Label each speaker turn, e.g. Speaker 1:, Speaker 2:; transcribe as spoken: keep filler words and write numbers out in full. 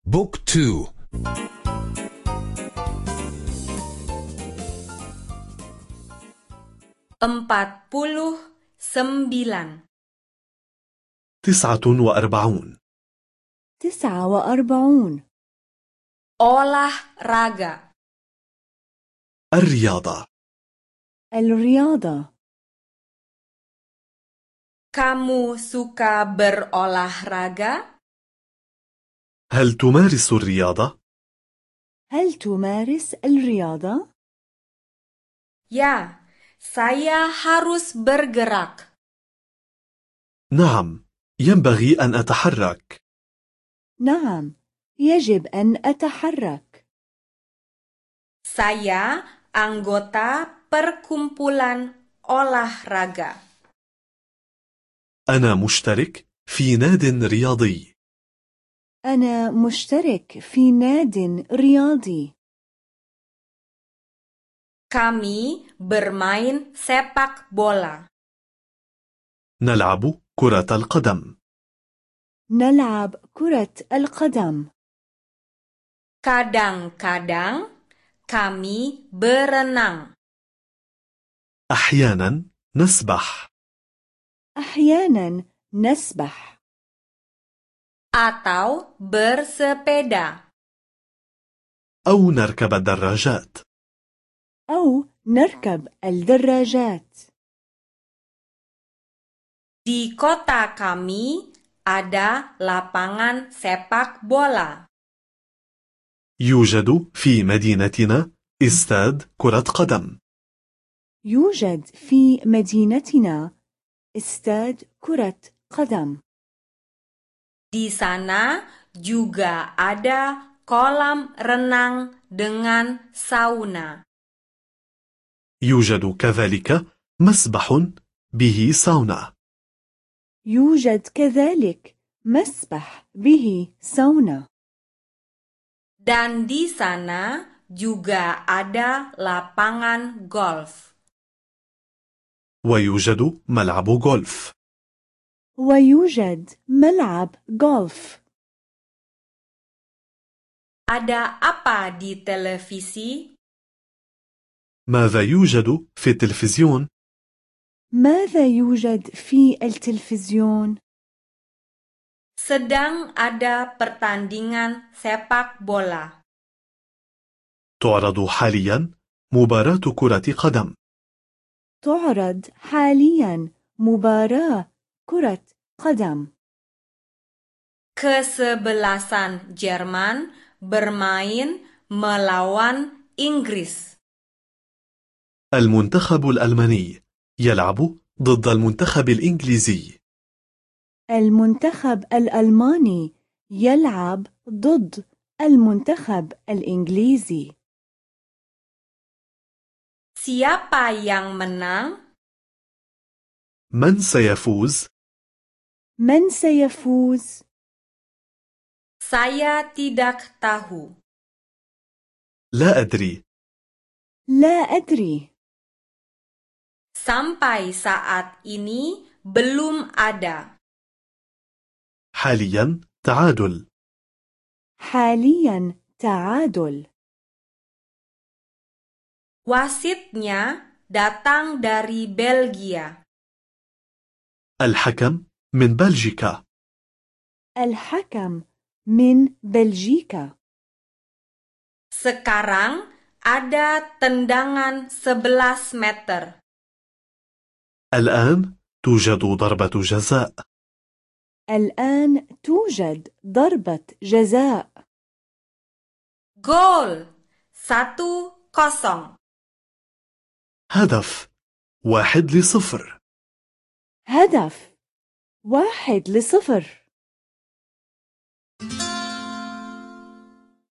Speaker 1: بوك تو.
Speaker 2: Empat puluh sembilan.
Speaker 3: تسعة وأربعون.
Speaker 4: تسعة وأربعون.
Speaker 2: Olahraga.
Speaker 3: الرياضة.
Speaker 4: الرياضة.
Speaker 2: Kamu suka berolahraga?
Speaker 3: هل تمارس الرياضة؟
Speaker 4: هل تمارس الرياضة؟
Speaker 2: Ya, saya harus bergerak.
Speaker 3: نعم، ينبغي أن أتحرك.
Speaker 4: نعم، يجب أن أتحرك.
Speaker 2: Saya anggota perkumpulan olahraga.
Speaker 3: أنا مشترك في ناد رياضي.
Speaker 4: أنا مشترك في ناد رياضي.
Speaker 2: Kami bermain sepak bola.
Speaker 3: نلعب كرة القدم.
Speaker 4: نلعب كرة القدم.
Speaker 2: Kadang-kadang kami berenang.
Speaker 3: أحيانا نسبح.
Speaker 4: أحيانا نسبح.
Speaker 2: Atau bersepeda.
Speaker 3: أو نركب الدراجات.
Speaker 4: أو نركب الدراجات.
Speaker 2: Di kota kami ada lapangan sepak bola.
Speaker 3: يوجد في مدينتنا استاد كرة قدم.
Speaker 4: يوجد في مدينتنا استاد كرة قدم.
Speaker 2: Di sana juga ada kolam renang dengan sauna.
Speaker 3: يوجد كذلك مسبح به ساونا.
Speaker 4: يوجد كذلك مسبح به ساونا.
Speaker 2: Dan di sana juga ada lapangan golf.
Speaker 3: ويوجد ملعب غولف.
Speaker 4: ويوجد ملعب غولف.
Speaker 2: Ada apa di televisi?
Speaker 3: ماذا يوجد في التلفزيون؟
Speaker 4: ماذا يوجد في التلفزيون؟
Speaker 2: Sedang ada pertandingan sepak bola.
Speaker 3: تعرض حاليا مباراة كرة قدم.
Speaker 4: تعرض حاليا مباراة كرة قدم.
Speaker 2: Kesebelasan Jerman bermain melawan Inggris.
Speaker 3: المنتخب الألماني يلعب ضد المنتخب الإنجليزي.
Speaker 4: المنتخب الألماني يلعب ضد المنتخب الإنجليزي.
Speaker 2: Siapa yang menang?
Speaker 3: من سيفوز؟
Speaker 4: من سيفوز؟
Speaker 2: Saya tidak tahu.
Speaker 3: لا أدري.
Speaker 4: لا أدري.
Speaker 2: Sampai saat ini belum ada.
Speaker 3: حاليا تعادل.
Speaker 4: حاليا تعادل.
Speaker 2: Wasitnya datang dari Belgia.
Speaker 3: الحكم من بلجيكا.
Speaker 4: الحكم من بلجيكا.
Speaker 2: Sekarang ada tendangan sebelas meter.
Speaker 3: الآن توجد ضربة جزاء.
Speaker 4: الآن توجد ضربة جزاء.
Speaker 2: Gol satu kosong.
Speaker 3: هدف واحد لصفر.
Speaker 4: هدف واحد لصفر.